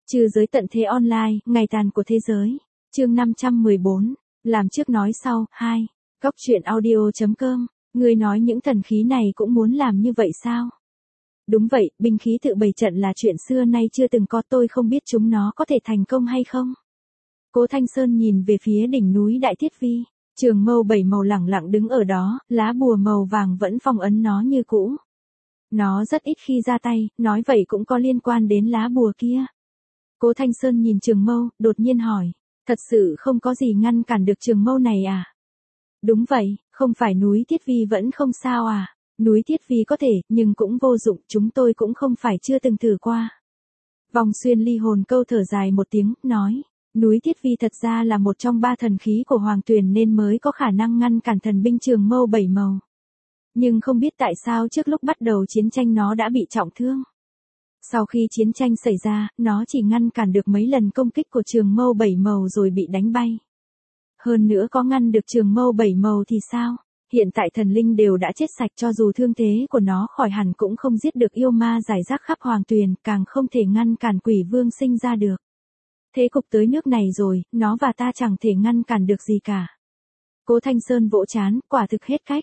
Trừ giới tận thế online, ngày tàn của thế giới. Chương 514. Làm trước nói sau. 2. Góc truyện audio.com. Người nói những thần khí này cũng muốn làm như vậy sao? Đúng vậy, binh khí tự bày trận là chuyện xưa nay chưa từng có, tôi không biết chúng nó có thể thành công hay không. Cố Thanh Sơn nhìn về phía đỉnh núi Đại Thiết Vi. Trường mâu 7 màu lẳng lặng đứng ở đó, lá bùa màu vàng vẫn phong ấn nó như cũ. Nó rất ít khi ra tay, nói vậy cũng có liên quan đến lá bùa kia. Cố Thanh Sơn nhìn trường mâu, đột nhiên hỏi, thật sự không có gì ngăn cản được trường mâu này à? Đúng vậy, không phải núi Thiết Vi vẫn không sao à? Núi Thiết Vi có thể, nhưng cũng vô dụng, chúng tôi cũng không phải chưa từng thử qua. Vong Xuyên Ly Hồn Câu thở dài một tiếng, nói, núi Thiết Vi thật ra là một trong 3 thần khí của Hoàng Tuyền nên mới có khả năng ngăn cản thần binh trường mâu 7 màu. Nhưng không biết tại sao trước lúc bắt đầu chiến tranh nó đã bị trọng thương. Sau khi chiến tranh xảy ra, nó chỉ ngăn cản được mấy lần công kích của trường mâu 7 màu rồi bị đánh bay. Hơn nữa có ngăn được trường mâu 7 màu thì sao? Hiện tại thần linh đều đã chết sạch, cho dù thương thế của nó khỏi hẳn cũng không giết được yêu ma rải rác khắp Hoàng Tuyền, càng không thể ngăn cản quỷ vương sinh ra được. Thế cục tới nước này rồi, nó và ta chẳng thể ngăn cản được gì cả. Cố Thanh Sơn vỗ trán, quả thực hết cách.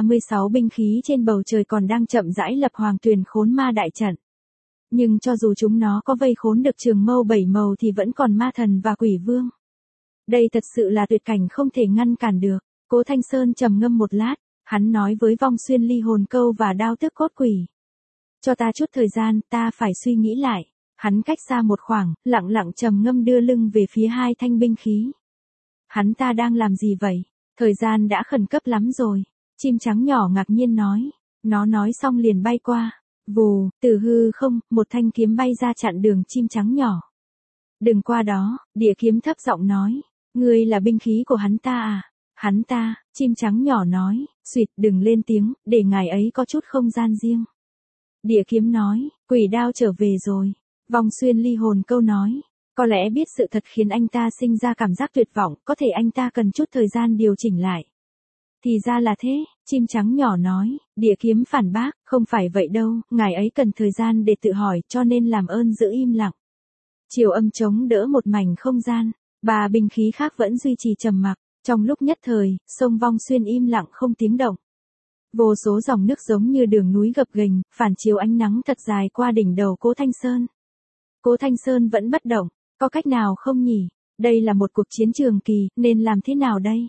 36 binh khí trên bầu trời còn đang chậm rãi lập Hoàng Tuyền khốn ma đại trận. Nhưng cho dù chúng nó có vây khốn được trường mâu 7 màu thì vẫn còn ma thần và quỷ vương. Đây thật sự là tuyệt cảnh không thể ngăn cản được. Cố Thanh Sơn trầm ngâm một lát, hắn nói với Vong Xuyên Ly Hồn Câu và Đao Tức Cốt Quỷ. Cho ta chút thời gian, ta phải suy nghĩ lại. Hắn cách xa một khoảng, lặng lặng trầm ngâm đưa lưng về phía 2 thanh binh khí. Hắn ta đang làm gì vậy? Thời gian đã khẩn cấp lắm rồi. Chim trắng nhỏ ngạc nhiên nói. Nó nói xong liền bay qua. Vù, từ hư không, một thanh kiếm bay ra chặn đường chim trắng nhỏ. Đừng qua đó, Địa Kiếm thấp giọng nói. Ngươi là binh khí của hắn ta à? Hắn ta, chim trắng nhỏ nói, xuyệt đừng lên tiếng, để ngài ấy có chút không gian riêng. Địa Kiếm nói, quỷ đao trở về rồi. Vong Xuyên Ly Hồn Câu nói, có lẽ biết sự thật khiến anh ta sinh ra cảm giác tuyệt vọng, có thể anh ta cần chút thời gian điều chỉnh lại. Thì ra là thế, chim trắng nhỏ nói, Địa Kiếm phản bác, không phải vậy đâu, ngài ấy cần thời gian để tự hỏi, cho nên làm ơn giữ im lặng. Chiều âm chống đỡ một mảnh không gian, 3 binh khí khác vẫn duy trì trầm mặc, trong lúc nhất thời, sông Vong Xuyên im lặng không tiếng động. Vô số dòng nước giống như đường núi gập ghềnh, phản chiếu ánh nắng thật dài qua đỉnh đầu Cố Thanh Sơn. Cố Thanh Sơn vẫn bất động, có cách nào không nhỉ? Đây là một cuộc chiến trường kỳ, nên làm thế nào đây?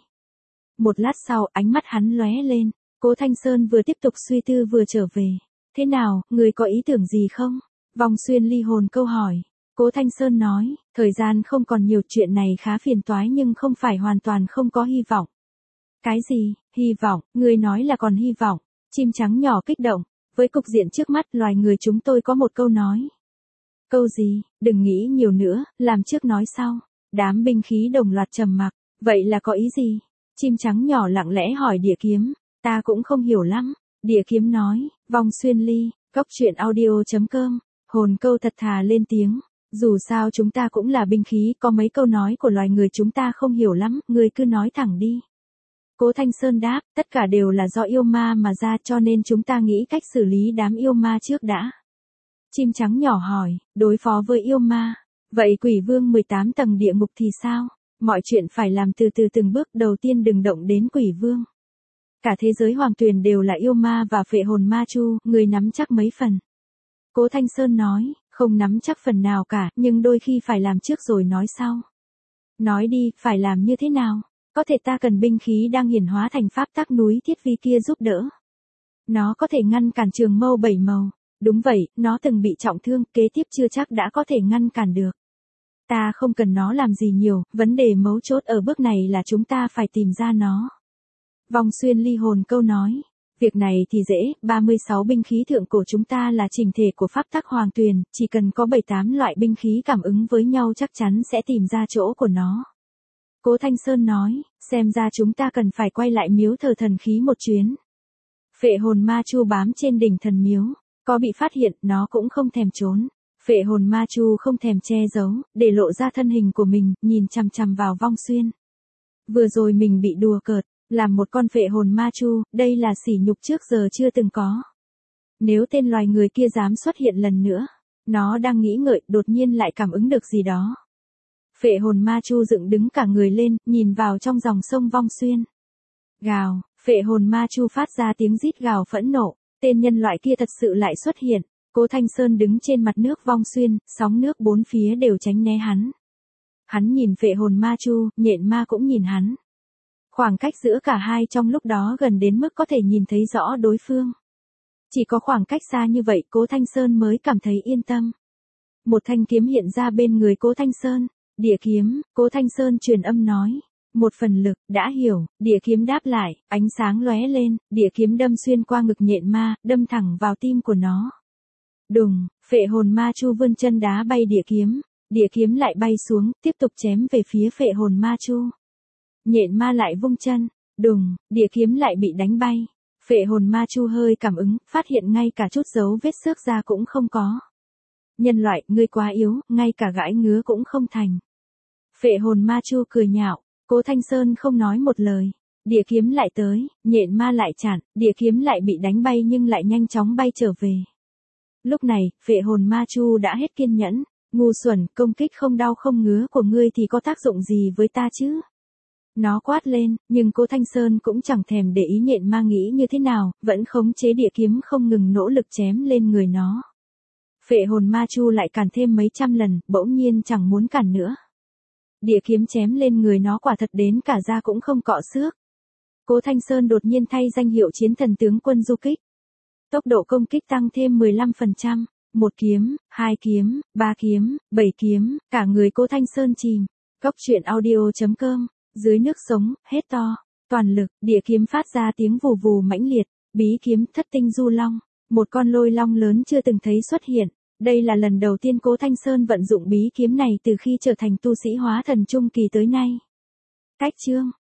Một lát sau, ánh mắt hắn lóe lên, Cố Thanh Sơn vừa tiếp tục suy tư vừa trở về. Thế nào, người có ý tưởng gì không? Vong Xuyên Ly Hồn Câu hỏi. Cố Thanh Sơn nói, thời gian không còn nhiều, chuyện này khá phiền toái nhưng không phải hoàn toàn không có hy vọng. Cái gì, hy vọng, người nói là còn hy vọng? Chim trắng nhỏ kích động, với cục diện trước mắt loài người chúng tôi có một câu nói. Câu gì, đừng nghĩ nhiều nữa, làm trước nói sau. Đám binh khí đồng loạt trầm mặc, vậy là có ý gì? Chim trắng nhỏ lặng lẽ hỏi Địa Kiếm, ta cũng không hiểu lắm. Địa Kiếm nói, Vong Xuyên Ly, góc truyện audio.com, Hồn Câu thật thà lên tiếng. Dù sao chúng ta cũng là binh khí, có mấy câu nói của loài người chúng ta không hiểu lắm, ngươi cứ nói thẳng đi. Cố Thanh Sơn đáp, tất cả đều là do yêu ma mà ra, cho nên chúng ta nghĩ cách xử lý đám yêu ma trước đã. Chim trắng nhỏ hỏi, đối phó với yêu ma, vậy quỷ vương 18 tầng địa ngục thì sao? Mọi chuyện phải làm từ từ từng bước, đầu tiên đừng động đến quỷ vương. Cả thế giới Hoàng Tuyền đều là yêu ma và phệ hồn ma chu, người nắm chắc mấy phần? Cố Thanh Sơn nói, không nắm chắc phần nào cả, nhưng đôi khi phải làm trước rồi nói sau. Nói đi, phải làm như thế nào? Có thể ta cần binh khí đang hiển hóa thành pháp tắc núi Thiết Vi kia giúp đỡ. Nó có thể ngăn cản trường mâu 7 màu. Đúng vậy, nó từng bị trọng thương, kế tiếp chưa chắc đã có thể ngăn cản được. Ta không cần nó làm gì nhiều, vấn đề mấu chốt ở bước này là chúng ta phải tìm ra nó. Vong Xuyên Ly Hồn Câu nói, việc này thì dễ, 36 binh khí thượng cổ chúng ta là chỉnh thể của pháp tắc Hoàng Tuyền, chỉ cần có 7-8 loại binh khí cảm ứng với nhau chắc chắn sẽ tìm ra chỗ của nó. Cố Thanh Sơn nói, xem ra chúng ta cần phải quay lại miếu thờ thần khí một chuyến. Phệ hồn ma chu bám trên đỉnh thần miếu, có bị phát hiện, nó cũng không thèm trốn. Phệ hồn ma chu không thèm che giấu, để lộ ra thân hình của mình, nhìn chằm chằm vào Vong Xuyên. Vừa rồi mình bị đùa cợt, làm một con phệ hồn ma chu, đây là sỉ nhục trước giờ chưa từng có. Nếu tên loài người kia dám xuất hiện lần nữa, Nó đang nghĩ ngợi, đột nhiên lại cảm ứng được gì đó. Phệ hồn ma chu dựng đứng cả người lên, nhìn vào trong dòng sông Vong Xuyên. Gào, phệ hồn ma chu phát ra tiếng rít gào phẫn nộ, tên nhân loại kia thật sự lại xuất hiện. Cố Thanh Sơn đứng trên mặt nước Vong Xuyên, sóng nước bốn phía đều tránh né hắn. Hắn nhìn phệ hồn ma chu, nhện ma cũng nhìn hắn. Khoảng cách giữa cả hai trong lúc đó gần đến mức có thể nhìn thấy rõ đối phương. Chỉ có khoảng cách xa như vậy Cố Thanh Sơn mới cảm thấy yên tâm. Một thanh kiếm hiện ra bên người Cố Thanh Sơn. Địa kiếm, Cố Thanh Sơn truyền âm nói. Một phần lực, đã hiểu, địa kiếm đáp lại, ánh sáng lóe lên, địa kiếm đâm xuyên qua ngực nhện ma, đâm thẳng vào tim của nó. Đùng, phệ hồn ma chu vươn chân đá bay địa kiếm lại bay xuống, tiếp tục chém về phía phệ hồn ma chu. Nhện ma lại vung chân, đùng, địa kiếm lại bị đánh bay. Phệ hồn ma chu hơi cảm ứng, phát hiện ngay cả chút dấu vết xước ra cũng không có. Nhân loại, ngươi quá yếu, ngay cả gãi ngứa cũng không thành. Phệ hồn ma chu cười nhạo, Cố Thanh Sơn không nói một lời. Địa kiếm lại tới, nhện ma lại chặn, địa kiếm lại bị đánh bay nhưng lại nhanh chóng bay trở về. Lúc này, phệ hồn ma chu đã hết kiên nhẫn. Ngu xuẩn, công kích không đau không ngứa của ngươi thì có tác dụng gì với ta chứ? Nó quát lên, nhưng Cố Thanh Sơn cũng chẳng thèm để ý nhện ma nghĩ như thế nào, vẫn khống chế địa kiếm không ngừng nỗ lực chém lên người nó. Phệ hồn ma chu lại cản thêm mấy trăm lần, bỗng nhiên chẳng muốn cản nữa. Địa kiếm chém lên người nó quả thật đến cả da cũng không cọ xước. Cố Thanh Sơn đột nhiên thay danh hiệu chiến thần tướng quân du kích. Tốc độ công kích tăng thêm 15%, 1 kiếm, 2 kiếm, 3 kiếm, 7 kiếm, cả người Cố Thanh Sơn chìm. Góc truyện audio.com, dưới nước sống, hết to, toàn lực, địa kiếm phát ra tiếng vù vù mãnh liệt, bí kiếm thất tinh du long, một con lôi long lớn chưa từng thấy xuất hiện. Đây là lần đầu tiên Cố Thanh Sơn vận dụng bí kiếm này từ khi trở thành tu sĩ hóa thần trung kỳ tới nay. Cách chương